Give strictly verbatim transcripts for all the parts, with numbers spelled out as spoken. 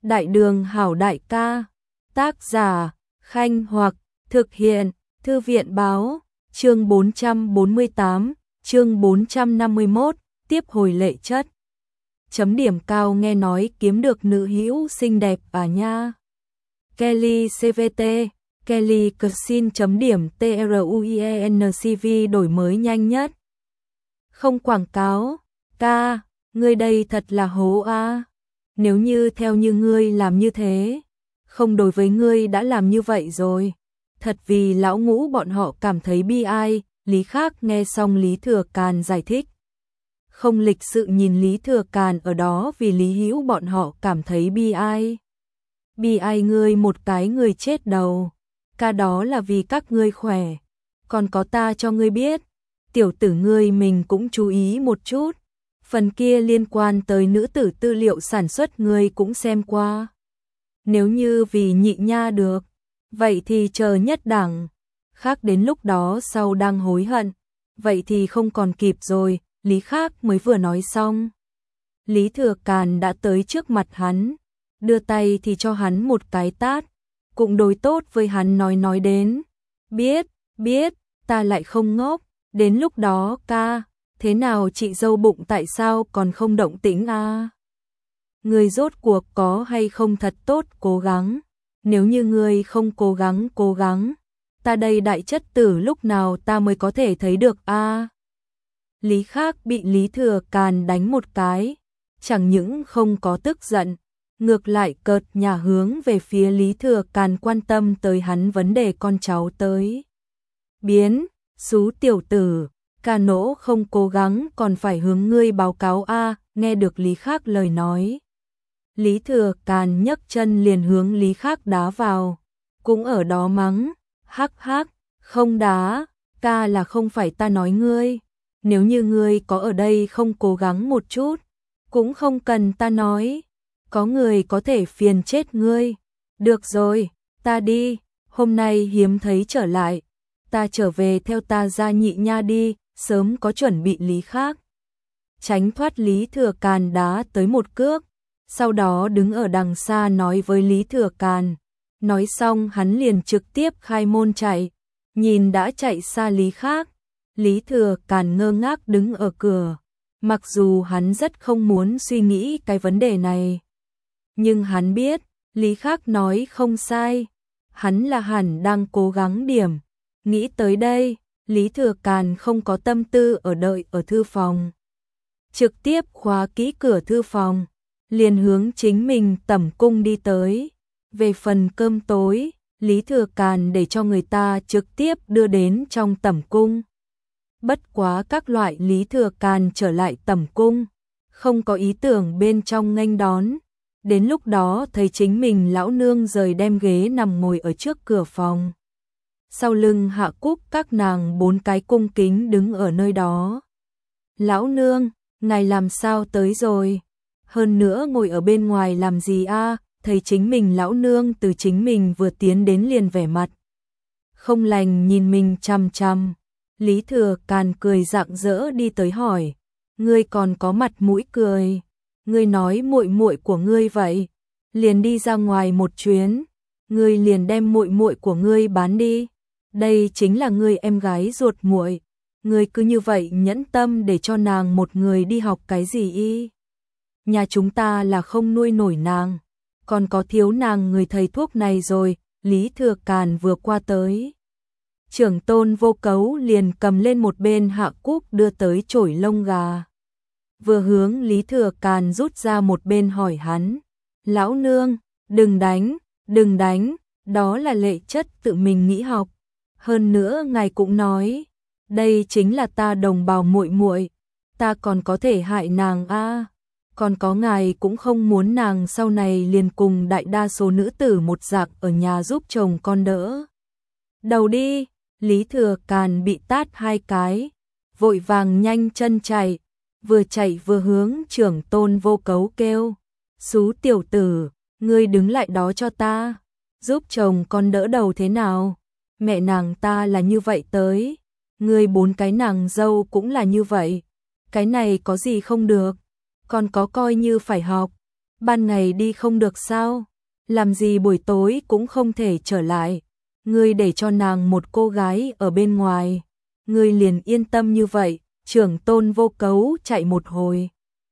Đại đường hảo đại ca. Tác giả, Khanh Hoặc, thực hiện, Thư viện báo, chương bốn trăm bốn mươi tám, chương bốn trăm năm mươi mốt, tiếp hồi lệ chất. Chấm điểm cao nghe nói kiếm được nữ hữu xinh đẹp à nha. Kelly xê vê tê, Kelly Cuisine chấm điểm truienCV đổi mới nhanh nhất. Không quảng cáo, ca, ngươi đây thật là hố a. Nếu như theo như ngươi làm như thế, không đối với ngươi đã làm như vậy rồi. Thật vì lão ngũ bọn họ cảm thấy bi ai, Lý Khác nghe xong Lý Thừa Càn giải thích. Không lịch sự nhìn Lý Thừa Càn ở đó vì Lý Hữu bọn họ cảm thấy bi ai. Bi ai ngươi một cái người chết đầu, ca đó là vì các ngươi khỏe. Còn có ta cho ngươi biết, tiểu tử ngươi mình cũng chú ý một chút. Phần kia liên quan tới nữ tử tư liệu sản xuất ngươi cũng xem qua. Nếu như vì nhị nha được, vậy thì chờ nhất đẳng. Khác đến lúc đó sau đang hối hận, vậy thì không còn kịp rồi. Lý Khác mới vừa nói xong, Lý Thừa Càn đã tới trước mặt hắn, đưa tay thì cho hắn một cái tát, cũng đối tốt với hắn nói nói đến. Biết, biết, ta lại không ngốc, đến lúc đó ca, thế nào chị dâu bụng tại sao còn không động tĩnh a? À? Người rốt cuộc có hay không thật tốt cố gắng, nếu như người không cố gắng cố gắng, ta đây đại chất tử lúc nào ta mới có thể thấy được a? À? Lý Khác bị Lý Thừa Càn đánh một cái, chẳng những không có tức giận, ngược lại cợt nhả hướng về phía Lý Thừa Càn quan tâm tới hắn vấn đề con cháu tới. Biến, xú tiểu tử, ca nỗ không cố gắng còn phải hướng ngươi báo cáo a. À, nghe được Lý Khác lời nói. Lý Thừa Càn nhấc chân liền hướng Lý Khác đá vào, cũng ở đó mắng, hắc hắc, không đá, ca là không phải ta nói ngươi. Nếu như ngươi có ở đây không cố gắng một chút, cũng không cần ta nói, có người có thể phiền chết ngươi. Được rồi, ta đi, hôm nay hiếm thấy trở lại, ta trở về theo ta ra nhị nha đi, sớm có chuẩn bị. Lý Khác tránh thoát Lý Thừa Càn đá tới một cước, sau đó đứng ở đằng xa nói với Lý Thừa Càn. Nói xong hắn liền trực tiếp khai môn chạy, nhìn đã chạy xa Lý Khác. Lý Thừa Càn ngơ ngác đứng ở cửa, mặc dù hắn rất không muốn suy nghĩ cái vấn đề này. Nhưng hắn biết, Lý Khác nói không sai, hắn là hẳn đang cố gắng điểm. Nghĩ tới đây, Lý Thừa Càn không có tâm tư ở đợi ở thư phòng. Trực tiếp khóa kỹ cửa thư phòng, liền hướng chính mình tẩm cung đi tới. Về phần cơm tối, Lý Thừa Càn để cho người ta trực tiếp đưa đến trong tẩm cung. Bất quá các loại Lý Thừa Càn trở lại tẩm cung, không có ý tưởng bên trong nghênh đón. Đến lúc đó thấy chính mình lão nương rời đem ghế nằm ngồi ở trước cửa phòng. Sau lưng Hạ Cúc các nàng bốn cái cung kính đứng ở nơi đó. Lão nương, ngài làm sao tới rồi? Hơn nữa ngồi ở bên ngoài làm gì a? À? Thấy chính mình lão nương từ chính mình vừa tiến đến liền vẻ mặt không lành nhìn mình chằm chằm. Lý Thừa Càn cười rạng rỡ đi tới hỏi, ngươi còn có mặt mũi cười, ngươi nói muội muội của ngươi vậy, liền đi ra ngoài một chuyến, ngươi liền đem muội muội của ngươi bán đi, đây chính là ngươi em gái ruột muội, ngươi cứ như vậy nhẫn tâm để cho nàng một người đi học cái gì y? Nhà chúng ta là không nuôi nổi nàng, còn có thiếu nàng người thầy thuốc này rồi. Lý Thừa Càn vừa qua tới, trưởng tôn Vô Cấu liền cầm lên một bên Hạ Cúc đưa tới chổi lông gà. Vừa hướng Lý Thừa Càn rút ra một bên hỏi hắn, lão nương, đừng đánh, đừng đánh, đó là lệ chất tự mình nghĩ học. Hơn nữa ngài cũng nói, đây chính là ta đồng bào muội muội, ta còn có thể hại nàng a? À? Còn có ngài cũng không muốn nàng sau này liền cùng đại đa số nữ tử một dạng ở nhà giúp chồng con đỡ đầu đi. Lý Thừa Càn bị tát hai cái, vội vàng nhanh chân chạy, vừa chạy vừa hướng trưởng tôn Vô Cấu kêu, xú tiểu tử, ngươi đứng lại đó cho ta, giúp chồng con đỡ đầu thế nào? Mẹ nàng ta là như vậy tới, ngươi bốn cái nàng dâu cũng là như vậy, cái này có gì không được, còn có coi như phải học. ban ngày đi không được sao? Làm gì buổi tối cũng không thể trở lại? Ngươi để cho nàng một cô gái ở bên ngoài, ngươi liền yên tâm như vậy? Trưởng Tôn Vô Cấu chạy một hồi,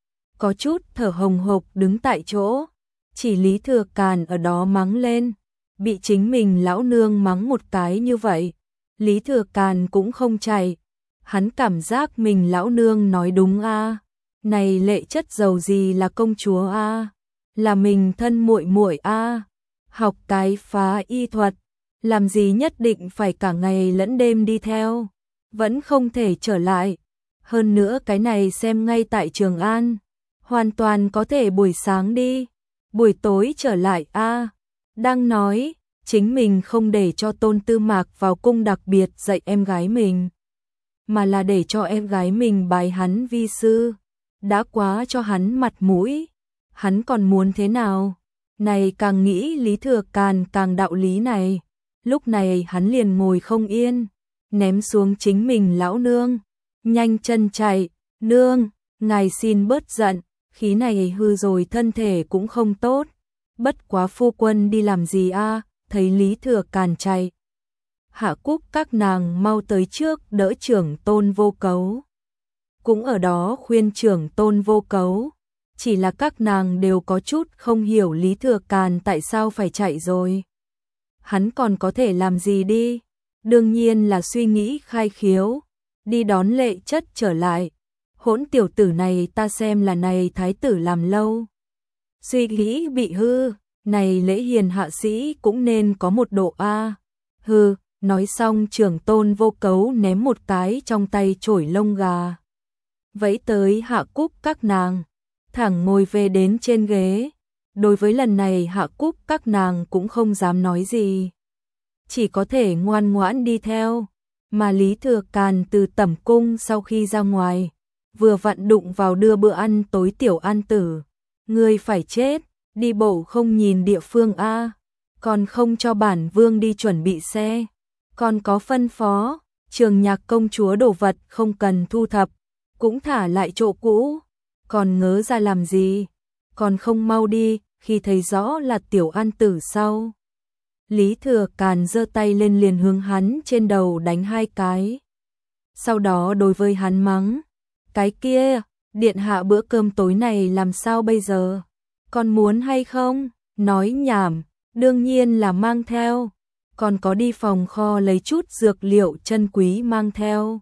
có chút thở hồng hộc đứng tại chỗ, chỉ Lý Thừa Càn ở đó mắng lên, bị chính mình lão nương mắng một cái như vậy, Lý Thừa Càn cũng không chạy, hắn cảm giác mình lão nương nói đúng a, này Lệ Chất giàu gì là công chúa a, là mình thân muội muội a, học cái phá y thuật, làm gì nhất định phải cả ngày lẫn đêm đi theo, vẫn không thể trở lại. Hơn nữa cái này xem ngay tại Trường An, hoàn toàn có thể buổi sáng đi, buổi tối trở lại a. Đang nói, chính mình không để cho Tôn Tư Mạc vào cung đặc biệt dạy em gái mình, mà là để cho em gái mình bái hắn vi sư, đã quá cho hắn mặt mũi, hắn còn muốn thế nào? Này càng nghĩ Lý Thừa Càn càng đạo lý này, lúc này hắn liền ngồi không yên, ném xuống chính mình lão nương, nhanh chân chạy, nương, ngài xin bớt giận, khí này hư rồi thân thể cũng không tốt, bất quá phu quân đi làm gì a? Thấy Lý Thừa Càn chạy, Hạ Cúc các nàng mau tới trước đỡ Trưởng Tôn Vô Cấu, cũng ở đó khuyên Trưởng Tôn Vô Cấu, chỉ là các nàng đều có chút không hiểu Lý Thừa Càn tại sao phải chạy rồi. Hắn còn có thể làm gì đi? Đương nhiên là suy nghĩ khai khiếu, đi đón Lệ Chất trở lại. Hỗn tiểu tử này ta xem là này thái tử làm lâu, suy nghĩ bị hư, này Lễ Hiền hạ sĩ cũng nên có một độ a. Hư, nói xong Trưởng Tôn Vô Cấu ném một cái trong tay chổi lông gà, vẫy tới Hạ Cúc các nàng, thẳng ngồi về đến trên ghế. Đối với lần này Hạ Cúc các nàng cũng không dám nói gì, chỉ có thể ngoan ngoãn đi theo. Mà Lý Thừa Càn từ tẩm cung sau khi ra ngoài, vừa vặn đụng vào đưa bữa ăn tối Tiểu An Tử. Ngươi phải chết, đi bộ không nhìn địa phương a, còn không cho bản vương đi chuẩn bị xe, còn có phân phó, Trường Nhạc công chúa đồ vật không cần thu thập, cũng thả lại chỗ cũ, còn ngớ ra làm gì, còn không mau đi. Khi thấy rõ là Tiểu An Tử sau, Lý Thừa Càn giơ tay lên liền hướng hắn trên đầu đánh hai cái, sau đó đối với hắn mắng, cái kia, điện hạ bữa cơm tối này làm sao bây giờ, còn muốn hay không? Nói nhảm, đương nhiên là mang theo, còn có đi phòng kho lấy chút dược liệu chân quý mang theo.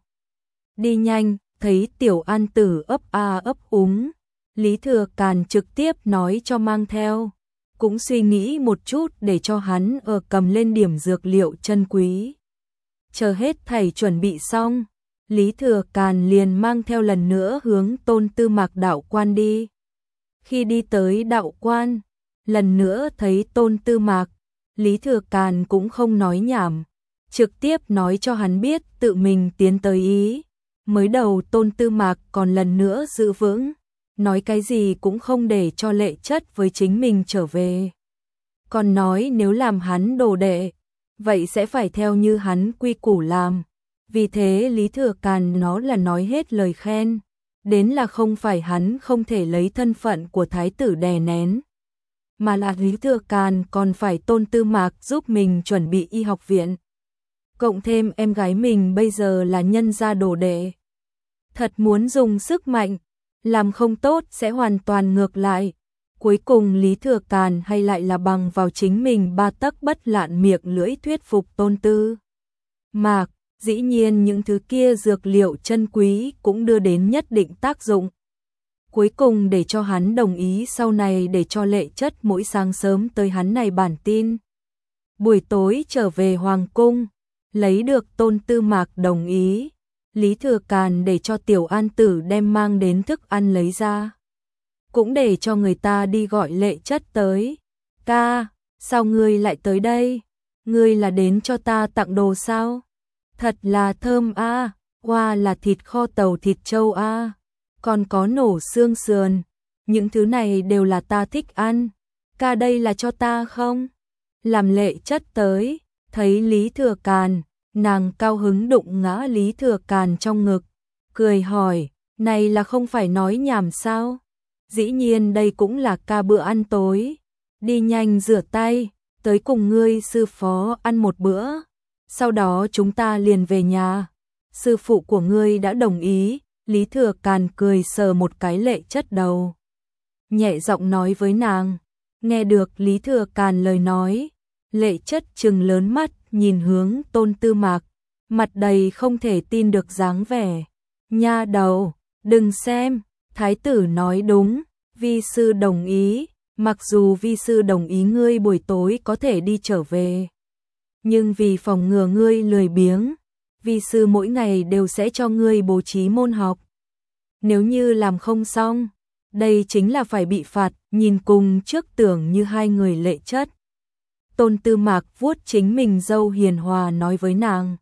Đi nhanh, thấy Tiểu An Tử ấp a ấp úng, Lý Thừa Càn trực tiếp nói cho mang theo, cũng suy nghĩ một chút để cho hắn ở cầm lên điểm dược liệu chân quý. Chờ hết thảy chuẩn bị xong, Lý Thừa Càn liền mang theo lần nữa hướng Tôn Tư Mạc đạo quan đi. Khi đi tới đạo quan, lần nữa thấy Tôn Tư Mạc, Lý Thừa Càn cũng không nói nhảm, trực tiếp nói cho hắn biết tự mình tiến tới ý. Mới đầu Tôn Tư Mạc còn lần nữa giữ vững, nói cái gì cũng không để cho Lệ Chất với chính mình trở về. Còn nói nếu làm hắn đồ đệ, vậy sẽ phải theo như hắn quy củ làm. Vì thế Lý Thừa Càn nó là nói hết lời khen, đến là không phải hắn không thể lấy thân phận của thái tử đè nén, mà là Lý Thừa Càn còn phải Tôn Tư Mạc giúp mình chuẩn bị y học viện. Cộng thêm em gái mình bây giờ là nhân gia đồ đệ, thật muốn dùng sức mạnh, làm không tốt sẽ hoàn toàn ngược lại. Cuối cùng Lý Thừa Càn hay lại là bằng vào chính mình ba tấc bất lạn miệng lưỡi thuyết phục Tôn Tư Mạc. Dĩ nhiên những thứ kia dược liệu chân quý cũng đưa đến nhất định tác dụng. Cuối cùng để cho hắn đồng ý sau này để cho Lệ Chất mỗi sáng sớm tới hắn này bản tin. Buổi tối trở về Hoàng cung, lấy được Tôn Tư Mạc đồng ý. Lý Thừa Càn để cho Tiểu An Tử đem mang đến thức ăn lấy ra. Cũng để cho người ta đi gọi Lệ Chất tới. Ca, sao ngươi lại tới đây? Ngươi là đến cho ta tặng đồ sao? Thật là thơm a, à, hoa là thịt kho tàu thịt trâu a, à. Còn có nổ xương sườn, những thứ này đều là ta thích ăn. Ca đây là cho ta không? Làm Lệ Chất tới, thấy Lý Thừa Càn, nàng cao hứng đụng ngã Lý Thừa Càn trong ngực, cười hỏi, này là không phải nói nhảm sao? dĩ nhiên đây cũng là ca bữa ăn tối. Đi nhanh rửa tay, tới cùng ngươi sư phó ăn một bữa, sau đó chúng ta liền về nhà. Sư phụ của ngươi đã đồng ý. Lý Thừa Càn cười sờ một cái Lệ Chất đầu, nhẹ giọng nói với nàng. Nghe được Lý Thừa Càn lời nói, Lệ Chất trừng lớn mắt nhìn hướng Tôn Tư Mạc, mặt đầy không thể tin được dáng vẻ. Nha đầu, đừng xem, thái tử nói đúng, vi sư đồng ý, mặc dù vi sư đồng ý ngươi buổi tối có thể đi trở về, nhưng vì phòng ngừa ngươi lười biếng, vi sư mỗi ngày đều sẽ cho ngươi bố trí môn học. Nếu như làm không xong, đây chính là phải bị phạt. Nhìn cùng trước tưởng như hai người Lệ Chất. Tôn Tư Mạc vuốt chính mình râu hiền hòa nói với nàng.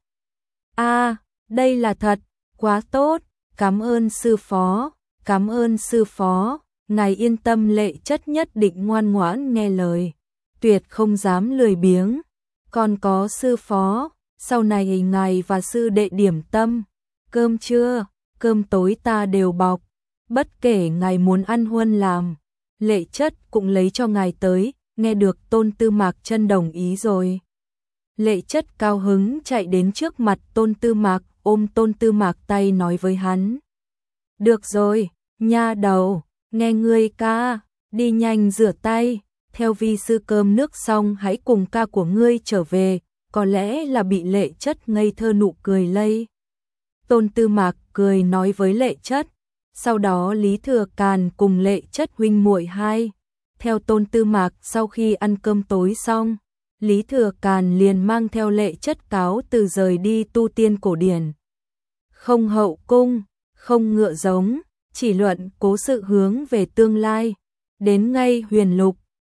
A, đây là thật, quá tốt, cảm ơn sư phó, cảm ơn sư phó, ngài yên tâm Lệ Chất nhất định ngoan ngoãn nghe lời, tuyệt không dám lười biếng. Còn có sư phó, sau này ngài và sư đệ điểm tâm, cơm trưa, cơm tối ta đều bọc, bất kể ngài muốn ăn huân làm, Lệ Chất cũng lấy cho ngài tới. Nghe được Tôn Tư Mạc chân đồng ý rồi, Lệ Chất cao hứng chạy đến trước mặt Tôn Tư Mạc, ôm Tôn Tư Mạc tay nói với hắn. Được rồi, nha đầu, nghe ngươi ca, đi nhanh rửa tay, theo vi sư cơm nước xong hãy cùng ca của ngươi trở về. Có lẽ là bị Lệ Chất ngây thơ nụ cười lây. Tôn Tư Mạc cười nói với Lệ Chất. Sau đó Lý Thừa Càn cùng Lệ Chất huynh muội hai theo Tôn Tư Mạc. Sau khi ăn cơm tối xong, Lý Thừa Càn liền mang theo Lệ Chất cáo từ rời đi tu tiên cổ điển. Không hậu cung, không ngựa giống, chỉ luận cố sự hướng về tương lai. Đến ngay Huyền Lục,